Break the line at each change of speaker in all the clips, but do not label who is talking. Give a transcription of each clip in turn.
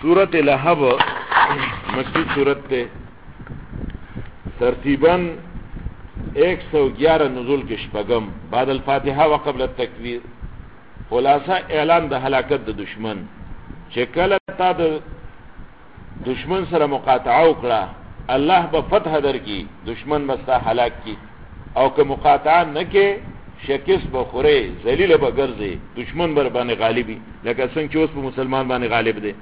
सूरत लहब मक्की सूरत थे, तरतीबन 111 नज़ुल के शपगम बाद अल-फातिहा व क़ब्ल तकबीर। खुलासा ऐलान द हलाकत द दुश्मन चे कल ता द दुश्मन सर मुकातआ उकड़ा अल्लाह ब फतह दर की दुश्मन बस्ता हलाक की और के मुकातआ न के शकिस बखुरे जलील बगर्जे दुश्मन बर बाने गालिबी लेकिन संग चोस पर मुसलमान बाने गालिब दे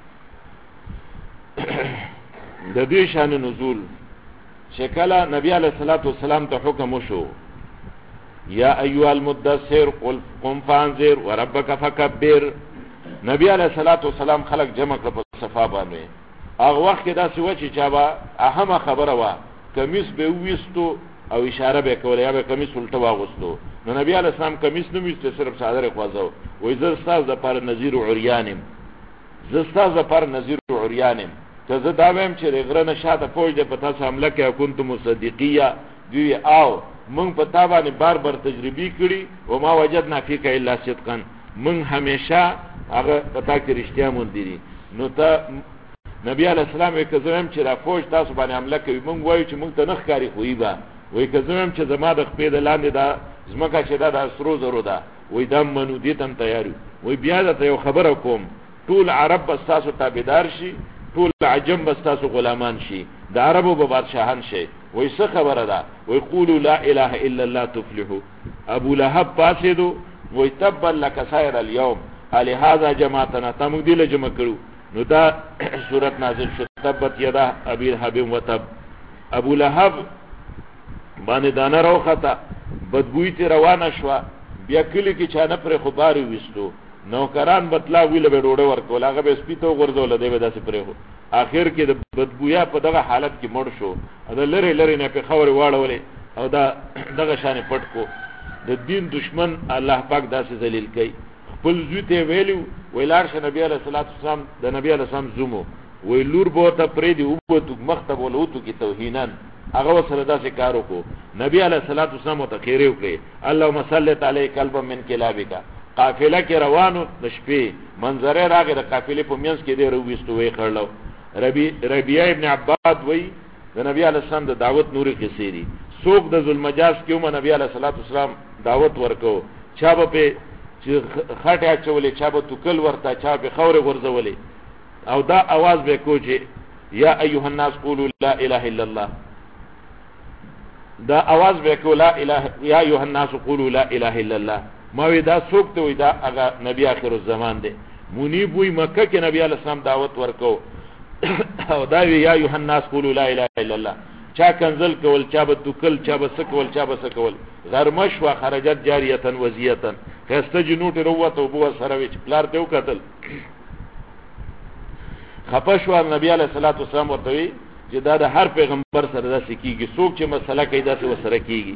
ददी शान नज़ुल शेकला नबी अलैहिस्सलाम तो हुक्म शो या अय्युहल मुद्दस्सिर कुम फांजिर व रब्बक फकब्बिर। नबी अलैहिस्सलाम खलक जमा कर सफा बाने आग वक्त के दासी वची चाबा अहम खबर वा कमीज बे विस्तो او اشاره به کوله یا به کمیس الټه واغستو نو نبی علیہ السلام کمیس نو میسته صرف صادر خوازو وای زر استاد د پر نذیر عریانم زر استاد د پر نذیر عریانم ته زه دا ویم چې غره نشاته فوج د پتا حمله کې كنت مصدقیه دی او مونږ په تابانه بار بار تجربی کړي او ما وجدنا فیک الا صدقا مونږ همیشه هغه پتا کې رښتیا مونږ دي نو ته نبی علیہ السلام یې کزم چې را فوج تاسو باندې حمله کوي مونږ وایو چې مونږ ته نخ کاری خوې با وای کزم چې زما د خپې د لاندې دا زمکه چې دا د سرو زرو ده وای دا منو دي تم تیاری وای بیا دا یو خبره کوم ټول عرب بس تاسو تابعدار شي ټول عجم بس تاسو غلامان شي د عربو به بادشاهان شي وای څه خبره ده وای قولوا لا اله الا الله تفلحوا ابو لهب پاسېدو وای تبا لك سائر اليوم لهذا جماعتنا تم دې له جمع کړو نو دا سورت نازل شو تبت یدا ابي لهب وتب ابو لهب باندې دانه راوخته بدبوئی ته روانه شو بیا کلی کې چانه پر خبري وستو نوکران بتلا ویل به ډوډه ورکول هغه به سپیتو ورزول دی به داسې پرې هو اخر کې د بدبویا په دغه حالت کې مړ شو دا لری لری نه په خبره واړولې او دا دغه شان پټ کو د دین دشمن الله پاک داسې ذلیل کوي خپل زوته ویلو ویلار ش نبی علیہ الصلوۃ والسلام د نبی علیہ السلام زمو ویلور بو ته پرې دی او بو مختب ولوتو کې توهینان هغه سره داسې کار وکړو نبی علیہ الصلوۃ والسلام ته خیر وکړي اللهم صل علی قلب من کلابک قافله کې روانو د شپې منظره راغی د قافلې په منځ کې دی رويستو وی خړلو ربیعه ابن عباد وی د نبی علیہ السلام د دعوت نوري قصيري سوق د ذوالمجاز کېوم نبی علیہ الصلوۃ والسلام دعوت ورکو چا به چې خټه چولې چا به توکل ورته چا به خوره ورزولې او دا आवाज به کوچه یا ایها الناس قولوا لا اله الا الله دا आवाज به کو لا اله یا ایها الناس قولوا لا اله الا الله ما وی دا څوک ته وی دا هغه نبی اخر الزمان دی منیب وی مکه کې نبی علیہ السلام دعوت ورکو او دا وی یا ایها الناس قولوا لا اله الا الله چا کنزل کول چا به توکل چا به سکول چا به سکول غرمش وا خرجت جاریه وزیه خسته جنوټ وروته او بو سره وچ پلار ته وکتل خپشوا نبی علیہ الصلوۃ والسلام ورته وی چې دا د هر پیغمبر سره داسې کیږي څوک چې مسله کوي داسې وسره کیږي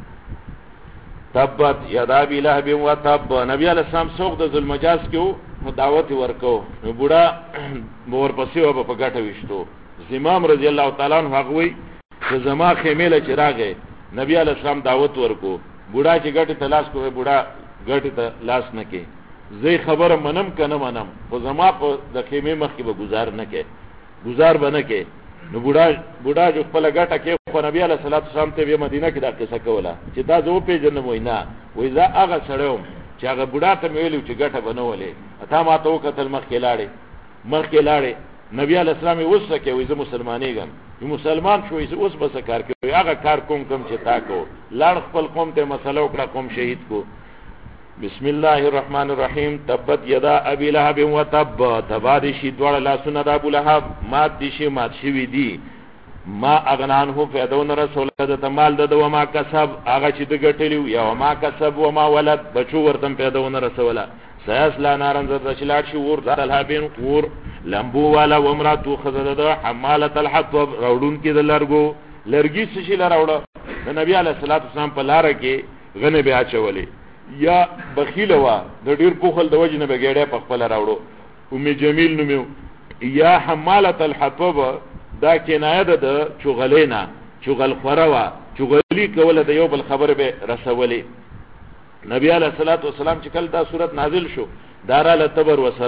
تبت یدا ابي لهب وتب نبی علیہ السلام څوک د ذوالمجاز کې دعوت ورکو نو بوډا مور پسې و په ګټه وشتو زمام رضی الله تعالی عنہ هغه وی چې زما خیمه له چراغه نبی علیہ السلام دعوت ورکو بوډا چې ګټه تلاش کوي بوډا ګټه ته لاس نه کې زه خبره منم کنه منم خو زما په د خیمه مخ کې به گزار نه کې گزار بنه کې نو بوډا جو خپل ګټه کې خو نبی علیہ الصلوۃ والسلام ته مدینه کې دا قصه کوله چې دا زه په جنم وینا وای دا هغه سړیو چې هغه بوډا ته ویلو چې ګټه بنولې اته ما ته وکتل مخ کې لاړې نبی علیہ السلام وسه کې وای زه مسلمانېږم یو مسلمان شوې اوس بس کار کوي هغه کار کوم چې تا کو لاړ خپل قوم ته مسله وکړه قوم شهید کو بسم الله الرحمن الرحیم تبت یدا ابي لهب وتب تبادشی دوړ لا سن د ابو لهب مات دي شي مات شي وی دي ما اغنان هو فیدون رسول د مال د وما کسب هغه چې د ګټلیو یا وما کسب وما ولد بچو ورتم فیدون رسولا سیاس لا نارن ز شلار شي ور د الهبین ور لمبو والا ومراتو خزد حماله الحطب راوډون کې د لرګي شي لراوړه د نبی علیہ الصلوۃ والسلام په لار کې غنه بیا چولې یا بخیل وا د ډیر کوخل د وجنه بغیړه په خپل راوړو ام جمیل نومو یا حماله الحطب دا کنایه ده د چغلینا چغل خوروا چغلی کوله د یو بل خبر به رسولې نبی علیہ الصلوۃ والسلام چې کله دا صورت نازل شو دارا لتبر وسرو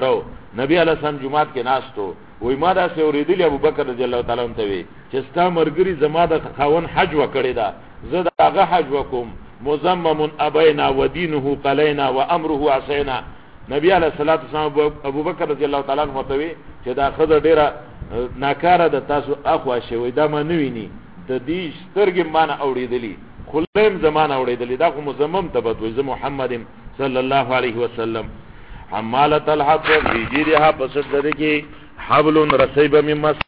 نبی علیہ السلام جمعات کې ناستو وای ما دا سه اوریدلی ابو بکر رضی الله تعالی عنہ ته وی چې ستا مرګري زما د خاون حج وکړی دا زه داغه حج وکم مزمم ابینا ودینه قلینا وامره عصینا. نبی علیہ الصلوۃ والسلام ابو بکر رضی الله تعالی عنہ ته وی چې دا خزه ډیره ناکاره د تاسو اخوا شوی دا ما نویني د دې سترګې مان اوریدلی خلیم زمان اوریدلی دا خو مزمم تبت و محمد صلی الله علیه وسلم. حمالت الحطب فی جیدها پس دره کی حبل رسیب من مس